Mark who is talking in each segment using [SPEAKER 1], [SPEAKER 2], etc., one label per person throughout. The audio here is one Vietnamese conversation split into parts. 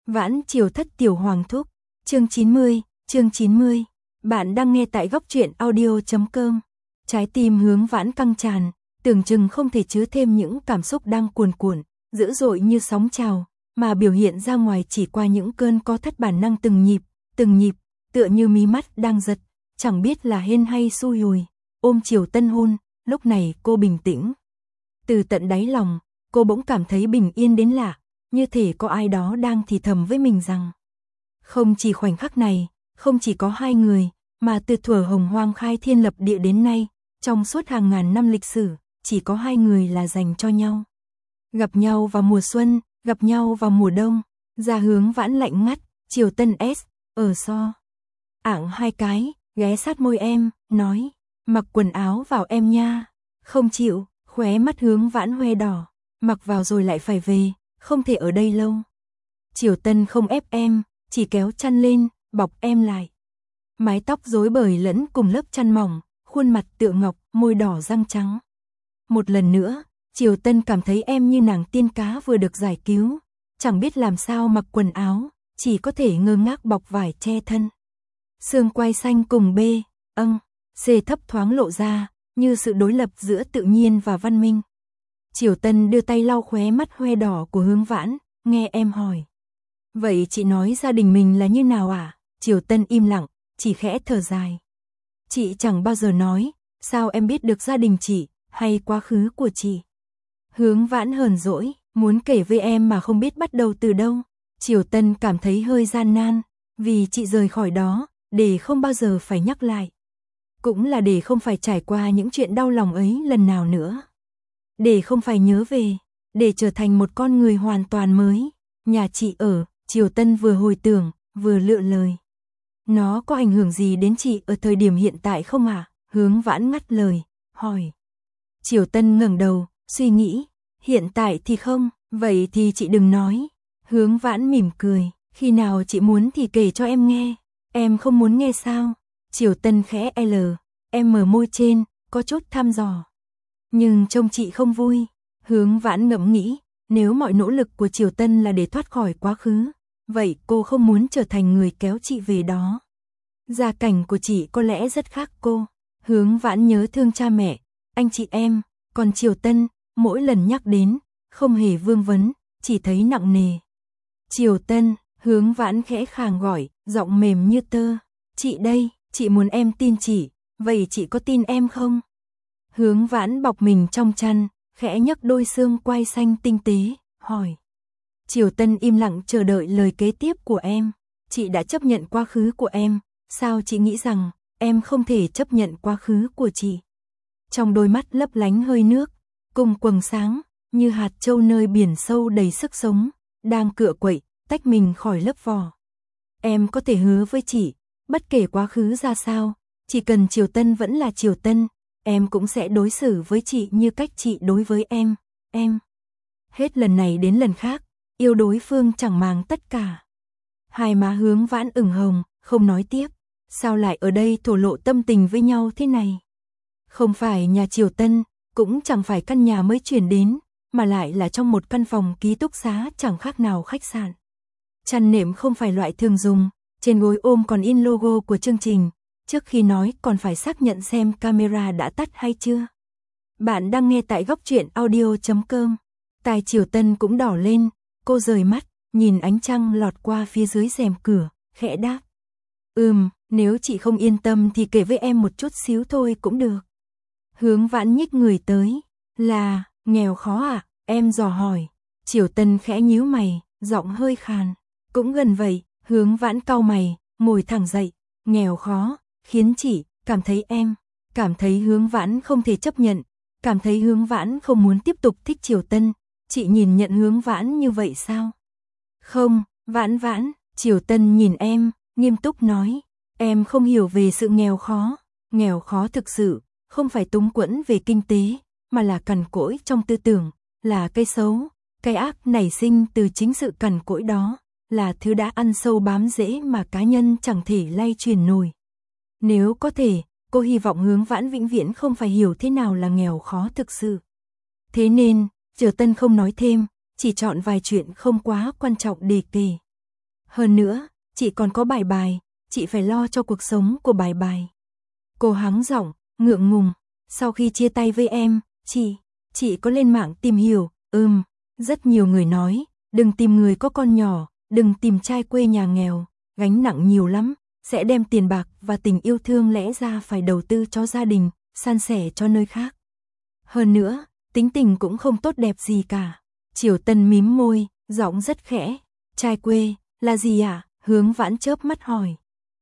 [SPEAKER 1] Vãn Triều Thất Tiểu Hoàng Thúc, chương 90. Bạn đang nghe tại góc truyện audio.com. Trái tim Hướng Vãn căng tràn, tưởng chừng không thể chứa thêm những cảm xúc đang cuồn cuộn, dữ dội như sóng trào, mà biểu hiện ra ngoài chỉ qua những cơn co thắt bản năng từng nhịp, tựa như mí mắt đang giật, chẳng biết là hên hay xui rùi. Ôm chiều tân hôn, lúc này cô bình tĩnh. Từ tận đáy lòng, cô bỗng cảm thấy bình yên đến lạ, như thể có ai đó đang thì thầm với mình rằng không chỉ khoảnh khắc này, không chỉ có hai người, mà từ thuở Hồng Hoang khai thiên lập địa đến nay, trong suốt hàng ngàn năm lịch sử, chỉ có hai người là dành cho nhau. Gặp nhau vào mùa xuân, gặp nhau vào mùa đông, ra Hướng Vãn lạnh ngắt, Triều Tân S, ở so. Ảng hai cái, ghé sát môi em, nói, mặc quần áo vào em nha. Không chịu, khóe mắt Hướng Vãn hoe đỏ, mặc vào rồi lại phải về, không thể ở đây lâu. Triều Tân không ép em, chỉ kéo chăn lên, bọc em lại. Mái tóc rối bời lẫn cùng lớp chăn mỏng, khuôn mặt tựa ngọc, môi đỏ răng trắng. Một lần nữa, Triều Tân cảm thấy em như nàng tiên cá vừa được giải cứu, chẳng biết làm sao mặc quần áo, chỉ có thể ngơ ngác bọc vải che thân. Xương quai xanh cùng B, C thấp thoáng lộ ra, như sự đối lập giữa tự nhiên và văn minh. Triều Tân đưa tay lau khóe mắt hoe đỏ của Hướng Vãn, nghe em hỏi. Vậy chị nói gia đình mình là như nào à? Triều Tân im lặng, chỉ khẽ thở dài. Chị chẳng bao giờ nói, sao em biết được gia đình chị, hay quá khứ của chị? Hướng Vãn hờn dỗi, muốn kể với em mà không biết bắt đầu từ đâu. Triều Tân cảm thấy hơi gian nan, vì chị rời khỏi đó, để không bao giờ phải nhắc lại. Cũng là để không phải trải qua những chuyện đau lòng ấy lần nào nữa. Để không phải nhớ về, để trở thành một con người hoàn toàn mới. Nhà chị ở, Triều Tân vừa hồi tưởng, vừa lựa lời. Nó có ảnh hưởng gì đến chị ở thời điểm hiện tại không ạ? Hướng Vãn ngắt lời, hỏi. Triều Tân ngẩng đầu, suy nghĩ. Hiện tại thì không, vậy thì chị đừng nói. Hướng Vãn mỉm cười, khi nào chị muốn thì kể cho em nghe. Em không muốn nghe sao? Triều Tân khẽ em mở môi trên, có chút thăm dò. Nhưng trông chị không vui. Hướng Vãn ngẫm nghĩ, nếu mọi nỗ lực của Triều Tân là để thoát khỏi quá khứ, vậy cô không muốn trở thành người kéo chị về đó. Gia cảnh của chị có lẽ rất khác cô. Hướng Vãn nhớ thương cha mẹ, anh chị em, còn Triều Tân, mỗi lần nhắc đến, không hề vương vấn, chỉ thấy nặng nề. Triều Tân, Hướng Vãn khẽ khàng gọi, giọng mềm như tơ. Chị đây, chị muốn em tin chị, vậy chị có tin em không? Hướng Vãn bọc mình trong chăn, khẽ nhấc đôi xương quai xanh tinh tế, hỏi. Triều Tân im lặng chờ đợi lời kế tiếp của em. Chị đã chấp nhận quá khứ của em, sao chị nghĩ rằng em không thể chấp nhận quá khứ của chị? Trong đôi mắt lấp lánh hơi nước, cùng quầng sáng, như hạt châu nơi biển sâu đầy sức sống, đang cựa quậy, tách mình khỏi lớp vỏ. Em có thể hứa với chị, bất kể quá khứ ra sao, chỉ cần Triều Tân vẫn là Triều Tân, em cũng sẽ đối xử với chị như cách chị đối với em. Hết lần này đến lần khác, yêu đối phương chẳng màng tất cả. Hai má Hướng Vãn ửng hồng, không nói tiếp. Sao lại ở đây thổ lộ tâm tình với nhau thế này? Không phải nhà Triều Tân, cũng chẳng phải căn nhà mới chuyển đến, mà lại là trong một căn phòng ký túc xá chẳng khác nào khách sạn. Chăn nệm không phải loại thường dùng, trên gối ôm còn in logo của chương trình, trước khi nói còn phải xác nhận xem camera đã tắt hay chưa. Bạn đang nghe tại góc truyện audio.com. Tai Triều Tân cũng đỏ lên, cô rời mắt, nhìn ánh trăng lọt qua phía dưới rèm cửa, khẽ đáp. Nếu chị không yên tâm thì kể với em một chút xíu thôi cũng được. Hướng Vãn nhích người tới, là, nghèo khó à? Em dò hỏi. Triều Tân khẽ nhíu mày, giọng hơi khàn. Cũng gần vậy. Hướng Vãn cau mày, ngồi thẳng dậy. Nghèo khó, khiến chị cảm thấy em, cảm thấy Hướng Vãn không thể chấp nhận, cảm thấy Hướng Vãn không muốn tiếp tục thích Triều Tân. Chị nhìn nhận Hướng Vãn như vậy sao? Không, Vãn, Triều Tân nhìn em, nghiêm túc nói. Em không hiểu về sự nghèo khó thực sự, không phải túng quẫn về kinh tế, mà là cằn cỗi trong tư tưởng, là cái xấu, cái ác nảy sinh từ chính sự cằn cỗi đó, là thứ đã ăn sâu bám rễ mà cá nhân chẳng thể lay truyền nổi. Nếu có thể, cô hy vọng Hướng Vãn vĩnh viễn không phải hiểu thế nào là nghèo khó thực sự. Thế nên, Triều Tân không nói thêm, chỉ chọn vài chuyện không quá quan trọng để kể. Hơn nữa, chị còn có Bài Bài, chị phải lo cho cuộc sống của Bài Bài. Cô hắng giọng, ngượng ngùng, sau khi chia tay với em, chị có lên mạng tìm hiểu, rất nhiều người nói, đừng tìm người có con nhỏ, đừng tìm trai quê nhà nghèo, gánh nặng nhiều lắm, sẽ đem tiền bạc và tình yêu thương lẽ ra phải đầu tư cho gia đình, san sẻ cho nơi khác. Hơn nữa, tính tình cũng không tốt đẹp gì cả. Triều Tân mím môi, giọng rất khẽ, trai quê, là gì ạ? Hướng Vãn chớp mắt hỏi.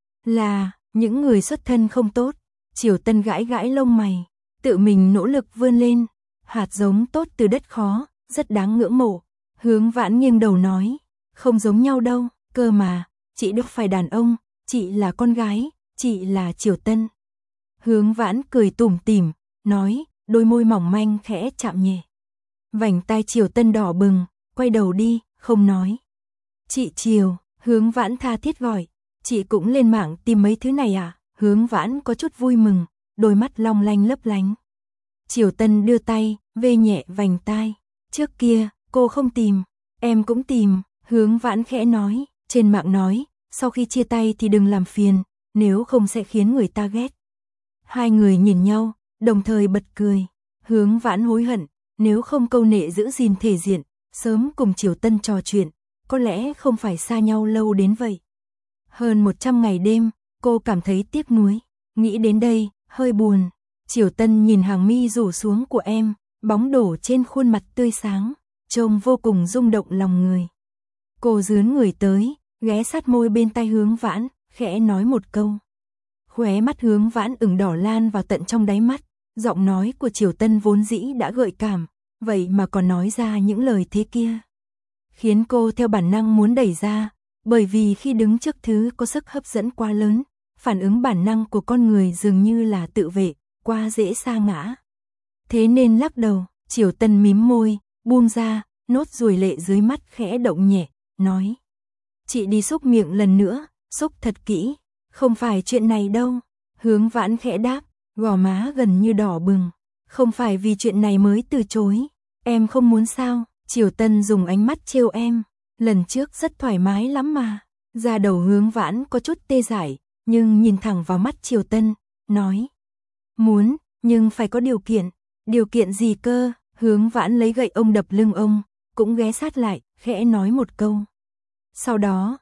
[SPEAKER 1] Là, những người xuất thân không tốt. Triều Tân gãi gãi lông mày, tự mình nỗ lực vươn lên, hạt giống tốt từ đất khó, rất đáng ngưỡng mộ. Hướng Vãn nghiêng đầu nói, không giống nhau đâu, cơ mà, chị đâu phải đàn ông, chị là con gái, chị là Triều Tân. Hướng Vãn cười tủm tỉm, nói, đôi môi mỏng manh khẽ chạm nhẹ. Vành tai Triều Tân đỏ bừng, quay đầu đi, không nói. Chị Triều, Hướng Vãn tha thiết gọi, chị cũng lên mạng tìm mấy thứ này à? Hướng Vãn có chút vui mừng, đôi mắt long lanh lấp lánh. Triều Tân đưa tay, vê nhẹ vành tai. Trước kia, cô không tìm, em cũng tìm. Hướng Vãn khẽ nói, trên mạng nói, sau khi chia tay thì đừng làm phiền, nếu không sẽ khiến người ta ghét. Hai người nhìn nhau, đồng thời bật cười. Hướng Vãn hối hận, nếu không câu nệ giữ gìn thể diện, sớm cùng Triều Tân trò chuyện, có lẽ không phải xa nhau lâu đến vậy. Hơn 100 ngày đêm, cô cảm thấy tiếc nuối. Nghĩ đến đây, hơi buồn. Triều Tân nhìn hàng mi rủ xuống của em, bóng đổ trên khuôn mặt tươi sáng, trông vô cùng rung động lòng người. Cô dướn người tới, ghé sát môi bên tai Hướng Vãn, khẽ nói một câu. Khóe mắt Hướng Vãn ửng đỏ lan vào tận trong đáy mắt, giọng nói của Triều Tân vốn dĩ đã gợi cảm, vậy mà còn nói ra những lời thế kia. Khiến cô theo bản năng muốn đẩy ra, bởi vì khi đứng trước thứ có sức hấp dẫn quá lớn, phản ứng bản năng của con người dường như là tự vệ, quá dễ sa ngã. Thế nên lắc đầu, Triều Tân mím môi, buông ra, nốt ruồi lệ dưới mắt khẽ động nhẹ, nói. Chị đi xúc miệng lần nữa, xúc thật kỹ, không phải chuyện này đâu. Hướng Vãn khẽ đáp, gò má gần như đỏ bừng. Không phải vì chuyện này mới từ chối, em không muốn sao? Triều Tân dùng ánh mắt trêu em, lần trước rất thoải mái lắm mà. Da đầu Hướng Vãn có chút tê dại, nhưng nhìn thẳng vào mắt Triều Tân, nói. Muốn, nhưng phải có điều kiện. Điều kiện gì cơ? Hướng Vãn lấy gậy ông đập lưng ông, cũng ghé sát lại, khẽ nói một câu. Sau đó,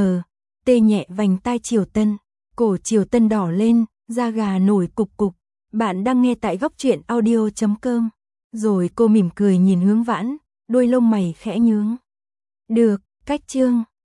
[SPEAKER 1] tê nhẹ vành tai Triều Tân, cổ Triều Tân đỏ lên, da gà nổi cục cục. Bạn đang nghe tại Góc Truyện Audio.com. Rồi cô mỉm cười nhìn Hướng Vãn, đôi lông mày khẽ nhướng. Được, cách chương.